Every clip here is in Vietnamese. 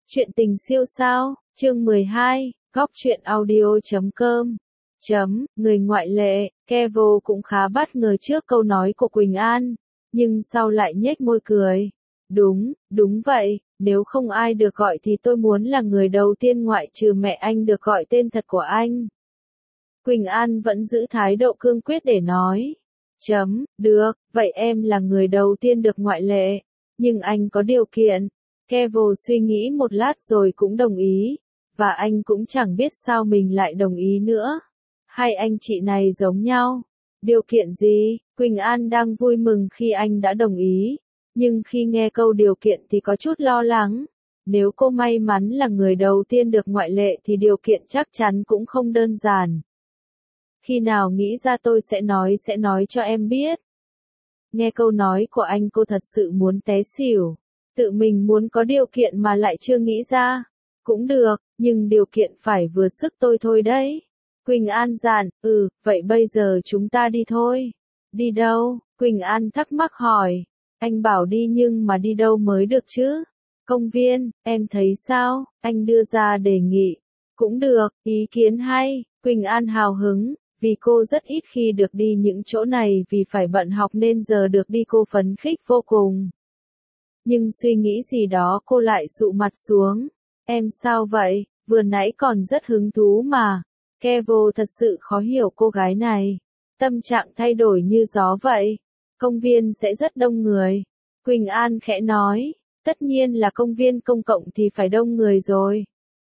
Chuyện tình siêu sao, chương 12, góc truyện audio.com. Người ngoại lệ, Kevo cũng khá bất ngờ trước câu nói của Quỳnh An, nhưng sau lại nhếch môi cười. Đúng vậy, nếu không ai được gọi thì tôi muốn là người đầu tiên ngoại trừ mẹ anh được gọi tên thật của anh. Quỳnh An vẫn giữ thái độ cương quyết để nói. Được, vậy em là người đầu tiên được ngoại lệ, nhưng anh có điều kiện. Kevo suy nghĩ một lát rồi cũng đồng ý, và anh cũng chẳng biết sao mình lại đồng ý nữa. Hai anh chị này giống nhau. Điều kiện gì? Quỳnh An đang vui mừng khi anh đã đồng ý, nhưng khi nghe câu điều kiện thì có chút lo lắng. Nếu cô may mắn là người đầu tiên được ngoại lệ thì điều kiện chắc chắn cũng không đơn giản. Khi nào nghĩ ra tôi sẽ nói cho em biết. Nghe câu nói của anh cô thật sự muốn té xỉu. Tự mình muốn có điều kiện mà lại chưa nghĩ ra. Cũng được, nhưng điều kiện phải vừa sức tôi thôi đấy. Quỳnh An dặn, vậy bây giờ chúng ta đi thôi. Đi đâu? Quỳnh An thắc mắc hỏi. Anh bảo đi nhưng mà đi đâu mới được chứ? Công viên, em thấy sao? Anh đưa ra đề nghị. Cũng được, ý kiến hay. Quỳnh An hào hứng, vì cô rất ít khi được đi những chỗ này vì phải bận học nên giờ được đi cô phấn khích vô cùng. Nhưng suy nghĩ gì đó cô lại sụ mặt xuống. Em sao vậy? Vừa nãy còn rất hứng thú mà. Kevo thật sự khó hiểu cô gái này. Tâm trạng thay đổi như gió vậy. Công viên sẽ rất đông người. Quỳnh An khẽ nói. Tất nhiên là công viên công cộng thì phải đông người rồi.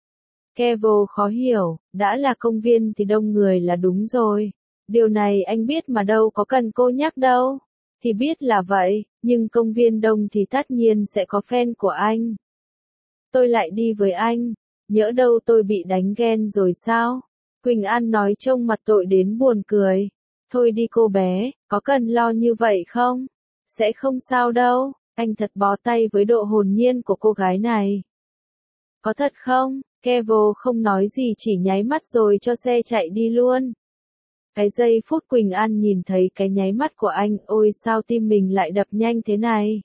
Kevo khó hiểu. Đã là công viên thì đông người là đúng rồi. Điều này anh biết mà đâu có cần cô nhắc đâu. Thì biết là vậy, nhưng công viên đông thì tất nhiên sẽ có fan của anh. Tôi lại đi với anh, nhỡ đâu tôi bị đánh ghen rồi sao? Quỳnh An nói trông mặt tội đến buồn cười. Thôi đi cô bé, có cần lo như vậy không? Sẽ không sao đâu, anh thật bó tay với độ hồn nhiên của cô gái này. Có thật không? Kevo không nói gì chỉ nháy mắt rồi cho xe chạy đi luôn. Cái giây phút Quỳnh An nhìn thấy cái nháy mắt của anh, ôi sao tim mình lại đập nhanh thế này?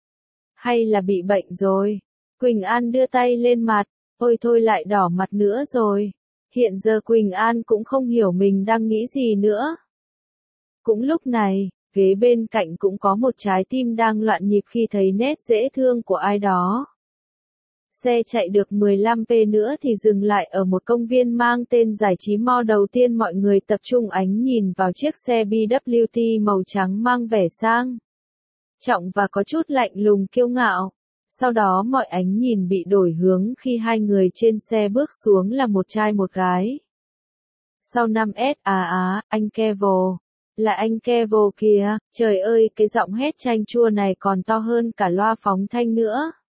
Hay là bị bệnh rồi? Quỳnh An đưa tay lên mặt, ôi thôi lại đỏ mặt nữa rồi. Hiện giờ Quỳnh An cũng không hiểu mình đang nghĩ gì nữa. Cũng lúc này, ghế bên cạnh cũng có một trái tim đang loạn nhịp khi thấy nét dễ thương của ai đó. Xe chạy được 15p nữa thì dừng lại ở một công viên mang tên giải trí mall đầu tiên mọi người tập trung ánh nhìn vào chiếc xe BWT màu trắng mang vẻ sang trọng và có chút lạnh lùng kiêu ngạo. Sau đó mọi ánh nhìn bị đổi hướng khi hai người trên xe bước xuống là một trai một gái. Sau 5S anh Kevo. Là anh Kevo kìa, trời ơi cái giọng hét chanh chua này còn to hơn cả loa phóng thanh nữa.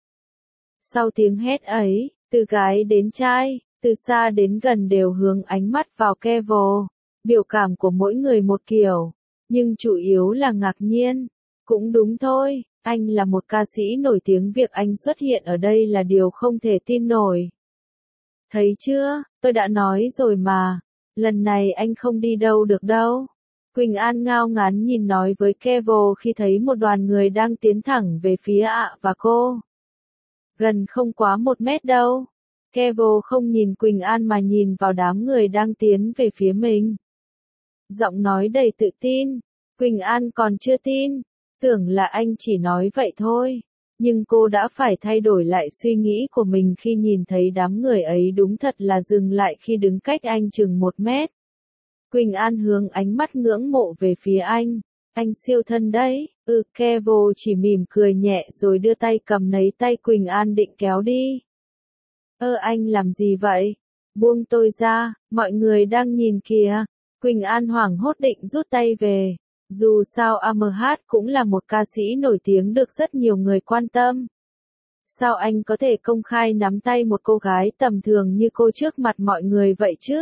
Sau tiếng hét ấy, từ gái đến trai, từ xa đến gần đều hướng ánh mắt vào Kevo. Biểu cảm của mỗi người một kiểu, nhưng chủ yếu là ngạc nhiên. Cũng đúng thôi, anh là một ca sĩ nổi tiếng, việc anh xuất hiện ở đây là điều không thể tin nổi. Thấy chưa, tôi đã nói rồi mà, lần này anh không đi đâu được đâu. Quỳnh An ngao ngán nhìn nói với Kevo khi thấy một đoàn người đang tiến thẳng về phía và cô. Gần không quá 1 mét đâu. Kevo không nhìn Quỳnh An mà nhìn vào đám người đang tiến về phía mình. Giọng nói đầy tự tin. Quỳnh An còn chưa tin. Tưởng là anh chỉ nói vậy thôi. Nhưng cô đã phải thay đổi lại suy nghĩ của mình khi nhìn thấy đám người ấy đúng thật là dừng lại khi đứng cách anh chừng 1 mét. Quỳnh An hướng ánh mắt ngưỡng mộ về phía anh. Anh siêu thân đấy. Kevo chỉ mỉm cười nhẹ rồi đưa tay cầm lấy tay Quỳnh An định kéo đi. Anh làm gì vậy? Buông tôi ra, mọi người đang nhìn kìa. Quỳnh An hoảng hốt định rút tay về. Dù sao AMH cũng là một ca sĩ nổi tiếng được rất nhiều người quan tâm. Sao anh có thể công khai nắm tay một cô gái tầm thường như cô trước mặt mọi người vậy chứ?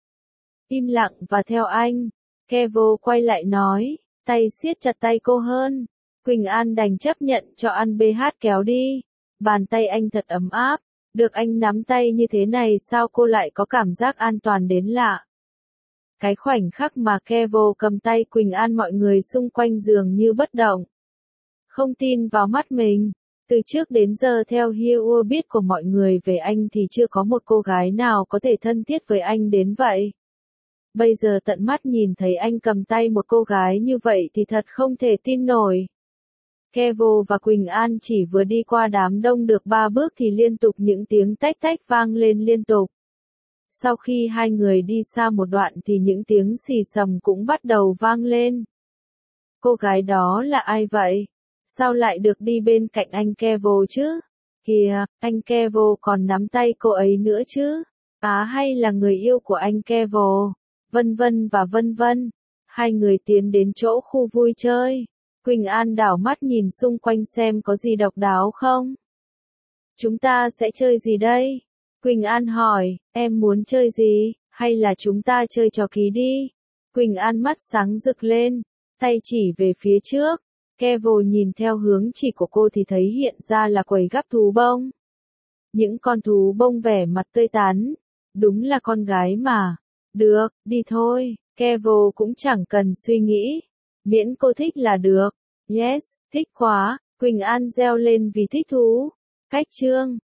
Im lặng và theo anh. Kevo quay lại nói, tay siết chặt tay cô hơn. Quỳnh An đành chấp nhận cho anh BH kéo đi. Bàn tay anh thật ấm áp. Được anh nắm tay như thế này sao cô lại có cảm giác an toàn đến lạ. Cái khoảnh khắc mà Kevo cầm tay Quỳnh An mọi người xung quanh dường như bất động. Không tin vào mắt mình. Từ trước đến giờ theo hiểu biết của mọi người về anh thì chưa có một cô gái nào có thể thân thiết với anh đến vậy. Bây giờ tận mắt nhìn thấy anh cầm tay một cô gái như vậy thì thật không thể tin nổi. Kevo và Quỳnh An chỉ vừa đi qua đám đông được 3 bước thì liên tục những tiếng tách tách vang lên liên tục. Sau khi hai người đi xa một đoạn thì những tiếng xì xầm cũng bắt đầu vang lên. Cô gái đó là ai vậy? Sao lại được đi bên cạnh anh Kevo chứ? Kìa, anh Kevo còn nắm tay cô ấy nữa chứ? Hay là người yêu của anh Kevo? Vân vân và vân vân. Hai người tiến đến chỗ khu vui chơi. Quỳnh An đảo mắt nhìn xung quanh xem có gì độc đáo không. Chúng ta sẽ chơi gì đây? Quỳnh An hỏi, em muốn chơi gì, hay là chúng ta chơi trò ký đi? Quỳnh An mắt sáng rực lên, tay chỉ về phía trước. Kevo nhìn theo hướng chỉ của cô thì thấy hiện ra là quầy gắp thú bông. Những con thú bông vẻ mặt tươi tắn. Đúng là con gái mà. Được, đi thôi. Kevo cũng chẳng cần suy nghĩ. Miễn cô thích là được. Yes, thích quá. Quỳnh An reo lên vì thích thú. Cách chương